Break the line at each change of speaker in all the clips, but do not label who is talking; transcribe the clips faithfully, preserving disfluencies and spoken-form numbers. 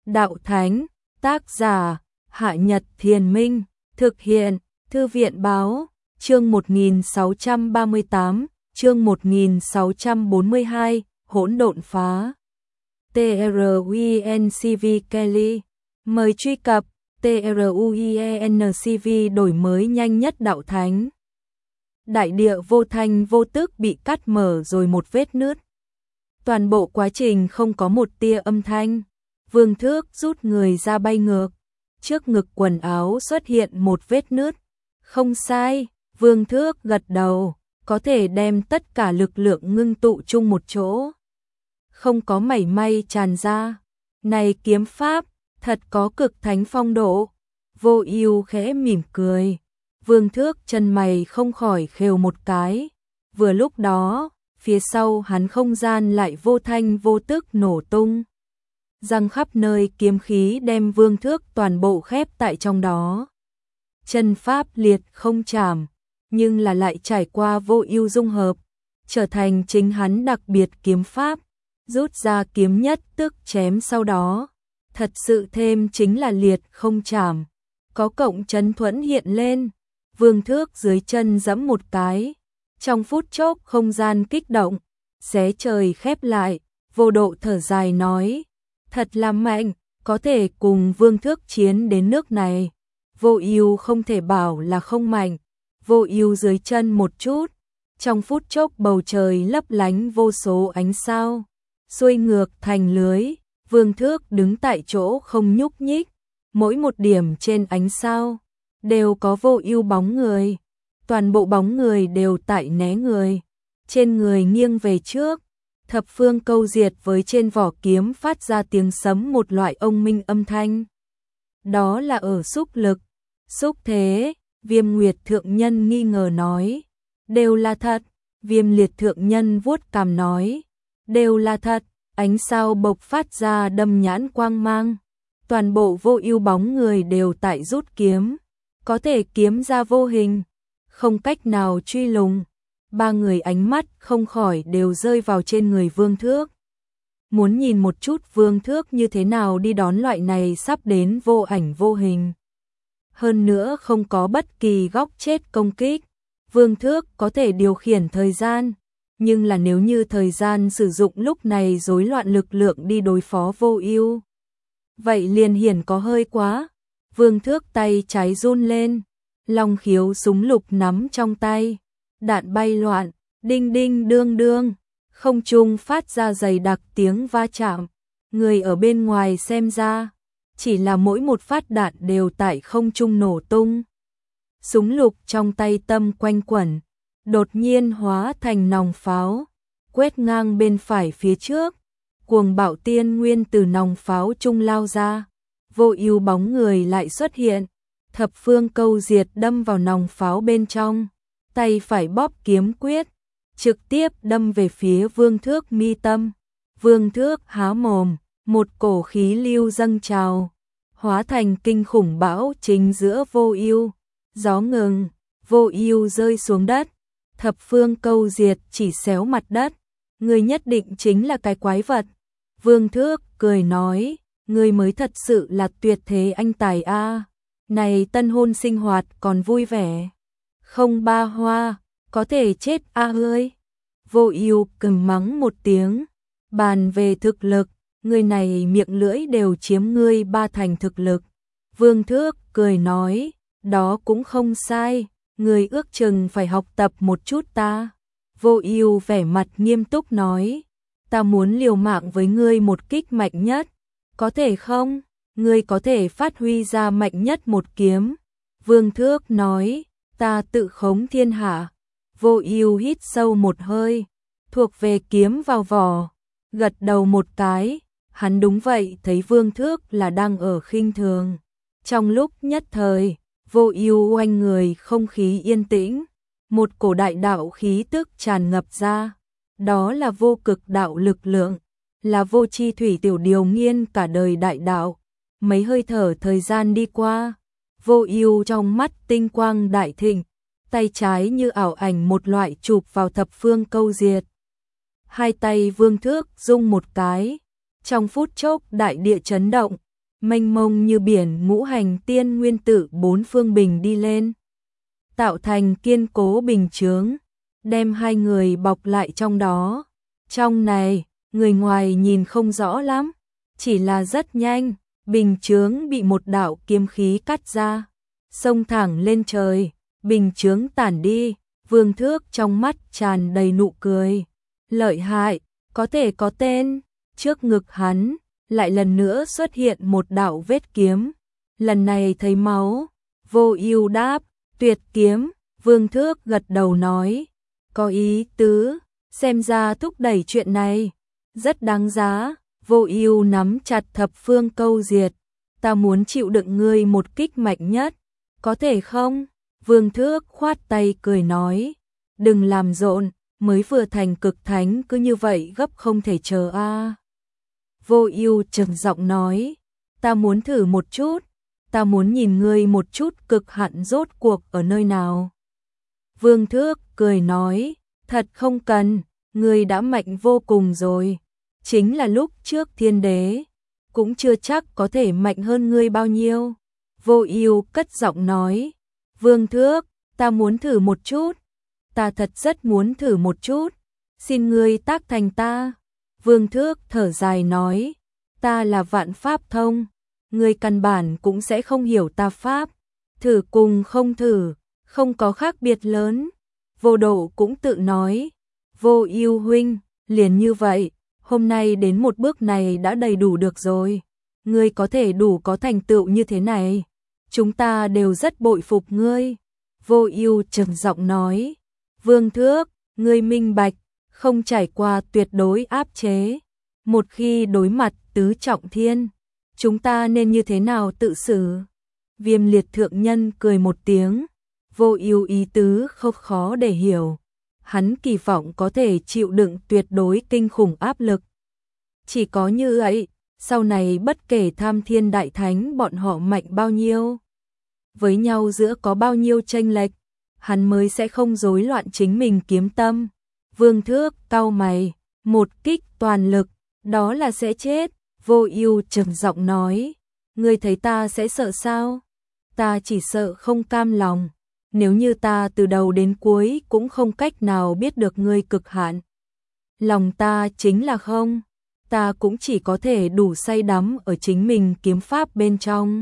Đạo Thánh, tác giả, Hạ Nhật Thiền Minh, thực hiện, Thư viện Báo, chương một nghìn sáu trăm ba mươi tám, chương một nghìn sáu trăm bốn mươi hai, hỗn độn phá. truencv Kelly, mời truy cập, truencv đổi mới nhanh nhất Đạo Thánh. Đại địa vô thanh vô tức bị cắt mở rồi một vết nứt. Toàn bộ quá trình không có một tia âm thanh. Vương Thước rút người ra bay ngược. Trước ngực quần áo xuất hiện một vết nứt. Không sai, Vương Thước gật đầu, có thể đem tất cả lực lượng ngưng tụ chung một chỗ. Không có mảy may tràn ra. Này kiếm pháp, thật có cực thánh phong độ. Vô Ưu khẽ mỉm cười. Vương Thước chân mày không khỏi khều một cái. Vừa lúc đó, phía sau hắn không gian lại vô thanh vô tức nổ tung. Răng khắp nơi kiếm khí đem Vương Thước toàn bộ khép tại trong đó. Chân pháp liệt không chảm, nhưng là lại trải qua Vô Ưu dung hợp, trở thành chính hắn đặc biệt kiếm pháp, rút ra kiếm nhất tức chém sau đó. Thật sự thêm chính là liệt không chảm, có cộng chấn thuẫn hiện lên. Vương Thước dưới chân giẫm một cái, trong phút chốc không gian kích động, xé trời khép lại, Vô Độ thở dài nói, thật là mạnh, có thể cùng Vương Thước chiến đến nước này. Vô Ưu không thể bảo là không mạnh. Vô Ưu dưới chân một chút, trong phút chốc bầu trời lấp lánh vô số ánh sao, xuôi ngược thành lưới. Vương Thước đứng tại chỗ không nhúc nhích, mỗi một điểm trên ánh sao đều có Vô Ưu bóng người, toàn bộ bóng người đều tại né người, trên người nghiêng về trước. Thập phương câu diệt với trên vỏ kiếm phát ra tiếng sấm một loại ông minh âm thanh. Đó là ở xúc lực, xúc thế. Viêm Nguyệt thượng nhân nghi ngờ nói, đều là thật. Viêm Liệt thượng nhân vuốt cằm nói, đều là thật. Ánh sao bộc phát ra đâm nhãn quang mang, toàn bộ Vô Ưu bóng người đều tại rút kiếm, có thể kiếm ra vô hình, không cách nào truy lùng. Ba người ánh mắt không khỏi đều rơi vào trên người Vương Thước. Muốn nhìn một chút Vương Thước như thế nào đi đón loại này sắp đến vô ảnh vô hình. Hơn nữa không có bất kỳ góc chết công kích. Vương Thước có thể điều khiển thời gian, nhưng là nếu như thời gian sử dụng lúc này rối loạn lực lượng đi đối phó Vô Ưu, vậy liền hiển có hơi quá. Vương Thước tay trái run lên, long khiếu súng lục nắm trong tay, đạn bay loạn, đinh đinh đương đương, không trung phát ra dày đặc tiếng va chạm. Người ở bên ngoài xem ra, chỉ là mỗi một phát đạn đều tại không trung nổ tung. Súng lục trong tay Tâm quanh quẩn, đột nhiên hóa thành nòng pháo, quét ngang bên phải phía trước. Cuồng bạo tiên nguyên từ nòng pháo trung lao ra, Vô Ưu bóng người lại xuất hiện, thập phương câu diệt đâm vào nòng pháo bên trong, tay phải bóp kiếm quyết, trực tiếp đâm về phía Vương Thước mi tâm. Vương Thước há mồm, một cổ khí lưu dâng trào, hóa thành kinh khủng bão chính giữa Vô Ưu. Gió ngừng, Vô Ưu rơi xuống đất, thập phương câu diệt chỉ xéo mặt đất. Ngươi nhất định chính là cái quái vật. Vương Thước cười nói, ngươi mới thật sự là tuyệt thế anh tài a. Này tân hôn sinh hoạt còn vui vẻ. Không ba hoa, có thể chết a à ơi. Vô Ưu cầm mắng một tiếng, bàn về thực lực, người này miệng lưỡi đều chiếm ngươi ba thành thực lực. Vương Thước cười nói, đó cũng không sai, ngươi ước chừng phải học tập một chút ta. Vô Ưu vẻ mặt nghiêm túc nói, ta muốn liều mạng với ngươi một kích mạnh nhất, có thể không? Ngươi có thể phát huy ra mạnh nhất một kiếm. Vương Thước nói, ta tự khống thiên hạ. Vô Ưu hít sâu một hơi, thuộc về kiếm vào vỏ, gật đầu một cái. Hắn đúng vậy thấy Vương Thước là đang ở khinh thường. Trong lúc nhất thời, Vô Ưu oanh người không khí yên tĩnh, một cổ đại đạo khí tức tràn ngập ra, đó là vô cực đạo lực lượng, là vô chi thủy tiểu điều nghiên cả đời đại đạo. Mấy hơi thở thời gian đi qua, Vô Ưu trong mắt tinh quang đại thịnh, tay trái như ảo ảnh một loại chụp vào thập phương câu diệt. Hai tay Vương Thước rung một cái, trong phút chốc đại địa chấn động, mênh mông như biển ngũ hành tiên nguyên tự bốn phương bình đi lên, tạo thành kiên cố bình chướng, đem hai người bọc lại trong đó. Trong này, người ngoài nhìn không rõ lắm, chỉ là rất nhanh, bình chướng bị một đạo kiếm khí cắt ra, xông thẳng lên trời, bình chướng tản đi, Vương Thước trong mắt tràn đầy nụ cười. Lợi hại, có thể có tên. Trước ngực hắn, lại lần nữa xuất hiện một đạo vết kiếm, lần này thấy máu. Vô Ưu đáp, tuyệt kiếm. Vương Thước gật đầu nói, có ý tứ, xem ra thúc đẩy chuyện này rất đáng giá. Vô Ưu nắm chặt thập phương câu diệt, ta muốn chịu đựng ngươi một kích mạnh nhất, có thể không? Vương Thước khoát tay cười nói, đừng làm rộn, mới vừa thành cực thánh cứ như vậy gấp không thể chờ a. À. Vô Ưu trầm giọng nói, ta muốn thử một chút, ta muốn nhìn ngươi một chút cực hạn rốt cuộc ở nơi nào. Vương Thước cười nói, thật không cần, ngươi đã mạnh vô cùng rồi, chính là lúc trước thiên đế, cũng chưa chắc có thể mạnh hơn ngươi bao nhiêu. Vô Ưu cất giọng nói, Vương Thước, ta muốn thử một chút, ta thật rất muốn thử một chút, xin ngươi tác thành ta. Vương Thước thở dài nói, ta là vạn pháp thông, ngươi căn bản cũng sẽ không hiểu ta pháp, thử cùng không thử, không có khác biệt lớn. Vô Độ cũng tự nói, Vô Ưu huynh, liền như vậy, hôm nay đến một bước này đã đầy đủ được rồi, ngươi có thể đủ có thành tựu như thế này, chúng ta đều rất bội phục ngươi. Vô Ưu trầm giọng nói, Vương Thước, ngươi minh bạch, không trải qua tuyệt đối áp chế, một khi đối mặt tứ trọng thiên, chúng ta nên như thế nào tự xử? Viêm Liệt thượng nhân cười một tiếng, Vô Ưu ý tứ không khó để hiểu, hắn kỳ vọng có thể chịu đựng tuyệt đối kinh khủng áp lực. Chỉ có như vậy, sau này bất kể Tham Thiên Đại Thánh bọn họ mạnh bao nhiêu, với nhau giữa có bao nhiêu chênh lệch, hắn mới sẽ không rối loạn chính mình kiếm tâm. Vương Thước cau mày, một kích toàn lực, đó là sẽ chết. Vô Ưu trầm giọng nói, ngươi thấy ta sẽ sợ sao? Ta chỉ sợ không cam lòng, nếu như ta từ đầu đến cuối cũng không cách nào biết được ngươi cực hạn. Lòng ta chính là không, ta cũng chỉ có thể đủ say đắm ở chính mình kiếm pháp bên trong.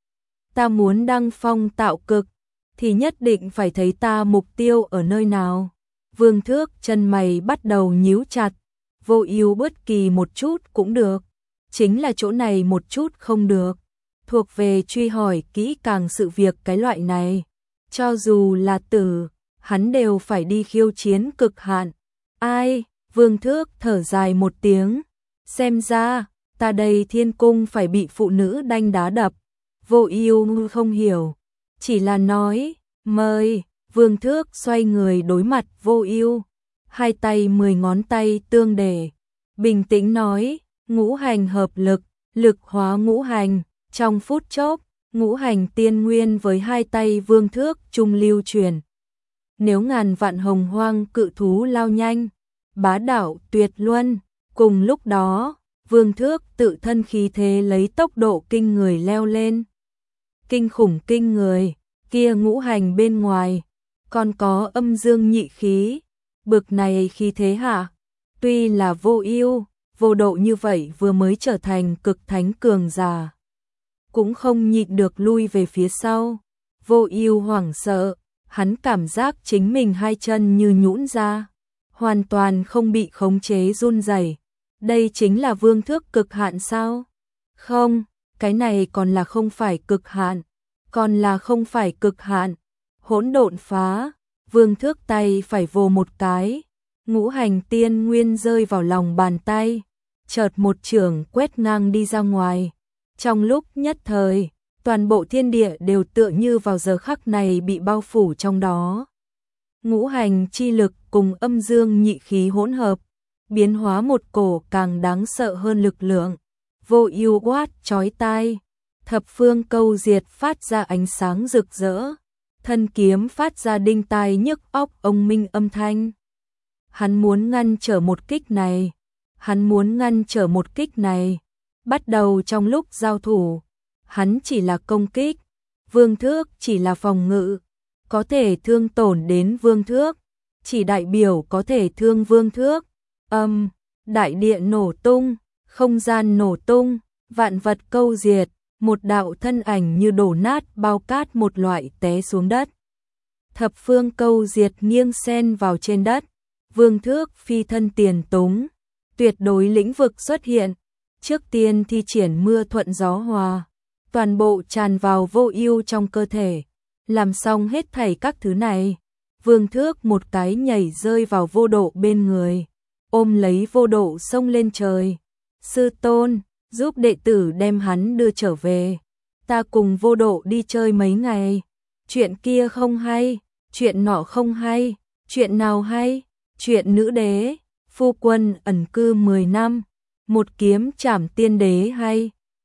Ta muốn đăng phong tạo cực, thì nhất định phải thấy ta mục tiêu ở nơi nào. Vương Thước chân mày bắt đầu nhíu chặt, Vô Ưu bất kỳ một chút cũng được, chính là chỗ này một chút không được, thuộc về truy hỏi kỹ càng sự việc cái loại này, cho dù là tử, hắn đều phải đi khiêu chiến cực hạn. Ai? Vương Thước thở dài một tiếng, xem ra ta đây thiên cung phải bị phụ nữ đanh đá đập. Vô Ưu không hiểu, chỉ là nói, mời. Vương Thước xoay người đối mặt Vô Ưu, hai tay mười ngón tay tương để, bình tĩnh nói, ngũ hành hợp lực, lực hóa ngũ hành, trong phút chốc, ngũ hành tiên nguyên với hai tay Vương Thước trung lưu truyền. Nếu ngàn vạn hồng hoang cự thú lao nhanh, bá đạo tuyệt luân, cùng lúc đó, Vương Thước tự thân khí thế lấy tốc độ kinh người leo lên. Kinh khủng kinh người, kia ngũ hành bên ngoài, còn có âm dương nhị khí, bực này khí thế hạ, tuy là Vô Ưu, Vô Độ như vậy vừa mới trở thành cực thánh cường giả, cũng không nhịn được lui về phía sau. Vô Ưu hoảng sợ, hắn cảm giác chính mình hai chân như nhũn ra, hoàn toàn không bị khống chế run rẩy. Đây chính là Vương Thước cực hạn sao? Không, cái này còn là không phải cực hạn, còn là không phải cực hạn. Hỗn độn phá, Vương Thước tay phải vồ một cái, ngũ hành tiên nguyên rơi vào lòng bàn tay, chợt một chưởng quét ngang đi ra ngoài. Trong lúc nhất thời, toàn bộ thiên địa đều tựa như vào giờ khắc này bị bao phủ trong đó. Ngũ hành chi lực cùng âm dương nhị khí hỗn hợp, biến hóa một cổ càng đáng sợ hơn lực lượng. Vô Ưu quát chói tai, thập phương câu diệt phát ra ánh sáng rực rỡ, thân kiếm phát ra đinh tai nhức óc ông minh âm thanh. Hắn muốn ngăn trở một kích này, hắn muốn ngăn trở một kích này. Bắt đầu trong lúc giao thủ, hắn chỉ là công kích, vương thước chỉ là phòng ngự, có thể thương tổn đến vương thước, chỉ đại biểu có thể thương vương thước. Âm, đại địa nổ tung, không gian nổ tung, vạn vật câu diệt, một đạo thân ảnh như đổ nát bao cát một loại té xuống đất. Thập phương câu diệt nghiêng sen vào trên đất, vương thước phi thân tiền túng, tuyệt đối lĩnh vực xuất hiện, trước tiên thi triển mưa thuận gió hòa, toàn bộ tràn vào vô ưu trong cơ thể, làm xong hết thảy các thứ này, vương thước một cái nhảy rơi vào vô độ bên người, ôm lấy vô độ xông lên trời. Sư tôn, giúp đệ tử đem hắn đưa trở về, ta cùng vô độ đi chơi mấy ngày, chuyện kia không hay, chuyện nọ không hay, chuyện nào hay, chuyện nữ đế, phu quân ẩn cư mười năm, một kiếm trảm tiên đế hay.